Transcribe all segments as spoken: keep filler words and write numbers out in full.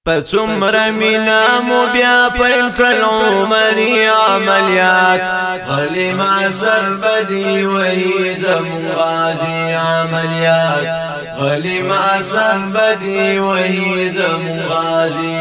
پڅومره مینا مو بیا پیل کړل عمرې عملیات غلی ما سر بدی وای زمون غازی عملیات غلی ما سر بدی وای زمون غازی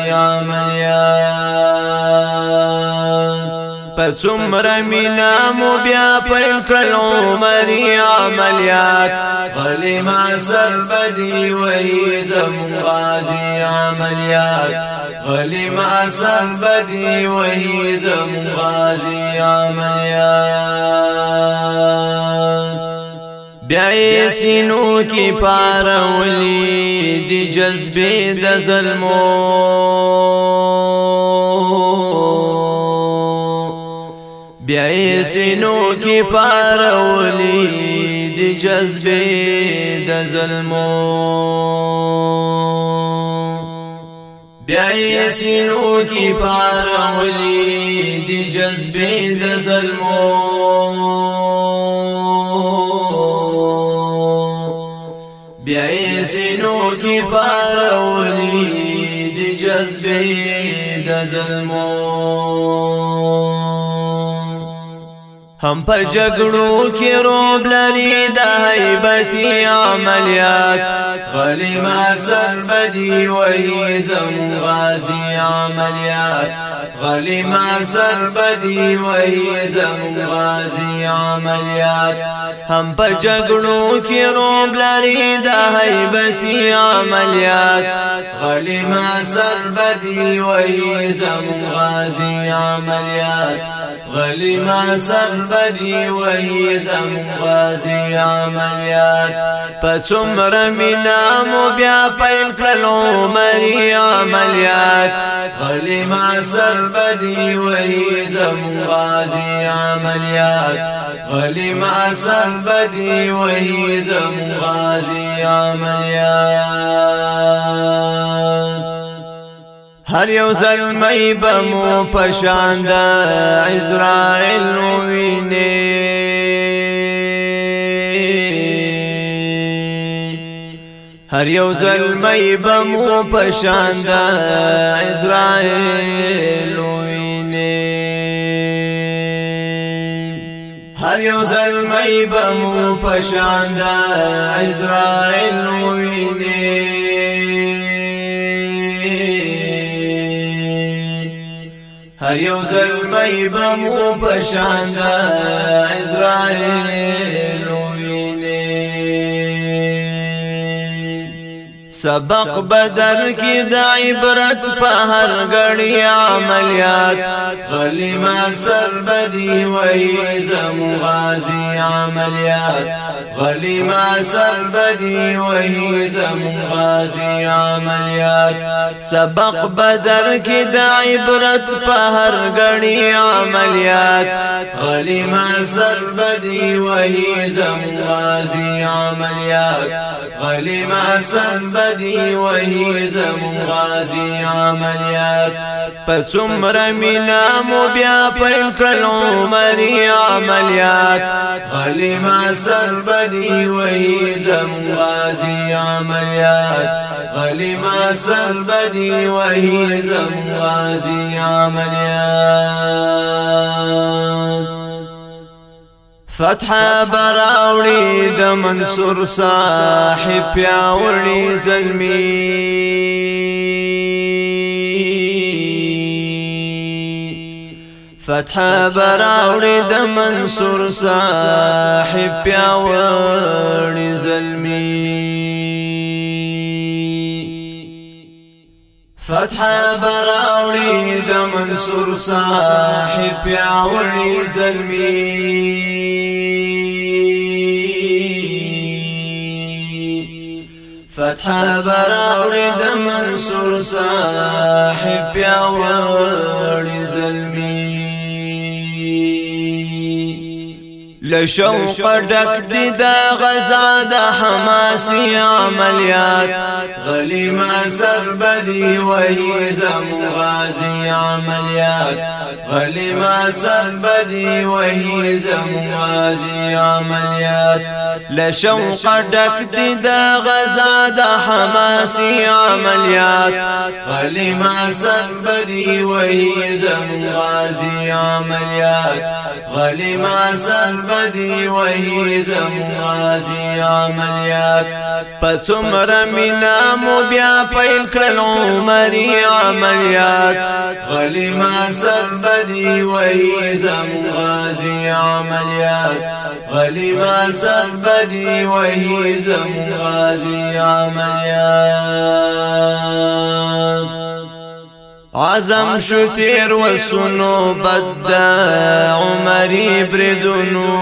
عملیات پڅومره مینا مو بیا پیل کړل عمرې عملیات غلی ما سر بدی وای زمون غازی عملیات غلی ما سر بدی وای زمون غازی عملیات بیاي سینو کی پارولی دی جذبې د ظلمو بیاي سینو کی پارولی دی جذبې د ظلمو بیاي سینو کی پارولی دی جذبې د ظلمو بیاي سینو کی پارولی دی جذبې د ظلمو هم په جګړو کې روب لري د هیبتي عملیات غلی ما سر بدی وای زمون غازی عملیات غلی ما سر بدی وای زمون غازی عملیات هم په جګړو کې روب لري د هیبتي عملیات غلی ما سر بدی وای زمون غازی عملیات غلی ما سر بدی وای زمون غازی عملیات پڅومره مینا مو بیا پیل کړل عمرې عملیات غلی ما سر بدی وای زمون غازی عملیات غلی ما سر بدی وای زمون غازی عملیات هر یو زلمی بمو پشاند عزرائیل وینه هر یو زلمی بمو پشاند عزرائیل وینه هر یو زلمی بمو پشاند عزرائیل وینه هر یو زلمی بمو پشاند عزرائیل وینه سبق بدر کی د عبرت په هر غړي عملیات غلی ما سر بدی وای زمون غازی عملیات غلی ما سر بدی وای زمون غازی عملیات سبق بدر کی د عبرت په هر غړي عملیات غلی ما سر بدی وای زمون غازی عملیات غلی ما سر بدی وای زمون غازی عملیات پڅومره مینا مو بیا پیل کړل عمرې عملیات غلی ما سر بدی وای زمون غازی عملیات غلی ما سر بدی وای زمون غازی عملیات فتح براوړي د منصور صاحب پیاوړي زلمي فتح براوړي د منصور صاحب پیاوړي زلمي فتح براوړي د منصور صاحب پیاوړي زلمي فتح براوړي د منصور صاحب پیاوړي زلمي لشوق ډک دي دا غزا د حماسي عملیات غلیما سربدي وهي زمو غازي عملیات غلیما سربدي وهي زمو غازي عملیات لشوق ډک دي دا غزا د حماسي عملیات غلیما سربدي وهي زمو غازي عملیات غلیما سربدي وهي زمو غازي عملیات پڅومر مینا مو بیا پیل کړل عمري عملیات غلیما سربدي وهي زمو غازي عملیات غلیما سربدي وهي زمو غازي عملیات عزم شو تیر وسنو بد عمري بردنو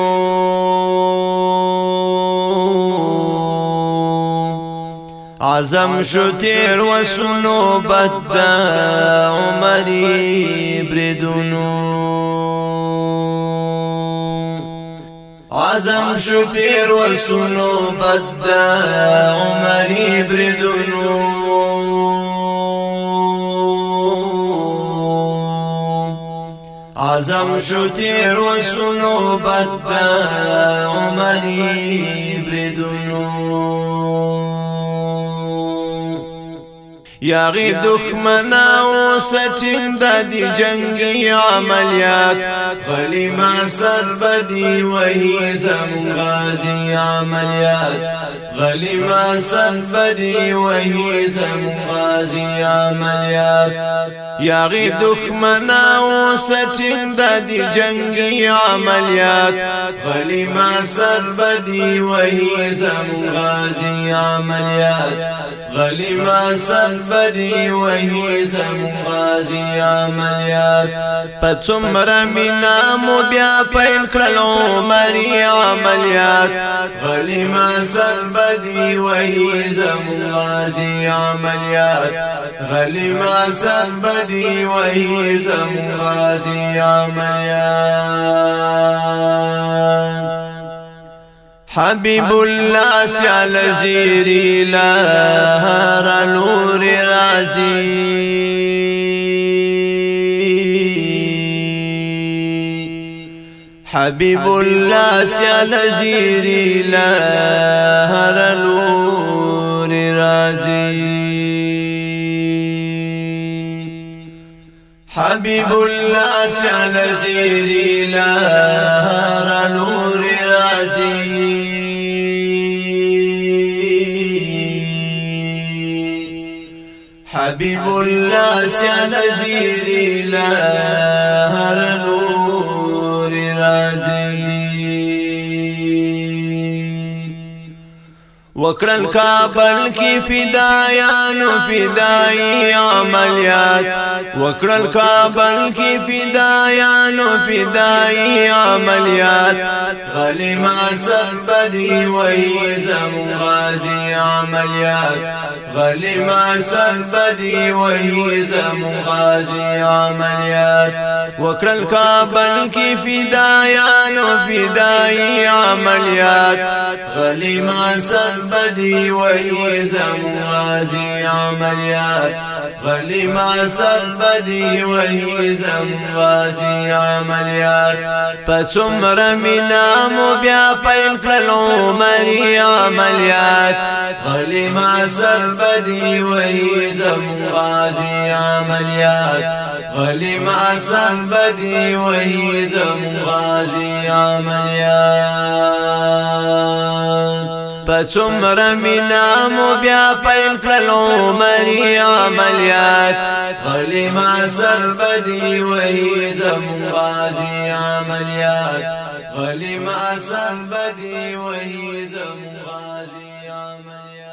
عزم شو تیر وسنو بد عمري بردنو عزم شو تیر وسنو بد عمري بردنو عزم شو تیر وسنو بد عمري بردنو یاغی دخمناو سٹنگ دا دی جنگی عملیات غلیما سربدی وہی زمو غازی عملیات غلیما سربدی وہی زمو غازی عملیات یاغی دخمناو سٹنگ دا دی جنگی عملیات غلیما سربدی وہی زمو غازی عملیات غلیما سربدی وہی زمو غازی عملیات پڅومر مینا مو بیا پیل کړل عمري عملیات غلیما سربدی وہی زمو غازی عملیات غلیما سربدی وہی زمو غازی عملیات حبیب الله سیال زیری لهر نور رازی حبیب الله سیال زیری لهر نور رازی حبیب الله سیال زیری لهر نور رازی حبیب الله سیال زیری لهر نور رازی وکړل کابل کی فدایانو فدایی عملیات وکړل کابل کی فدایانو فدایی عملیات غلیما سربدی وہی زمو غازی عملیات غلیما سربدی وہی زمو غازی عملیات وکړل کابل کی فدایانو فدایی عملیات غلیما سربدی وہی زمو غازی عملیات غلیما سربدی وہی زمو غازی عملیات پڅومر مینا مو بیا پیل کړل عمري عملیات غلیما سربدی وہی زمو غازی عملیات غلیما سربدی وہی زمو غازی عملیات پڅومر مینا مو بیا پیل کړل عمري عملیات غلیما سربدی وہی زمو غازی عملیات غلیما سربدی وہی زمو غازی عملیات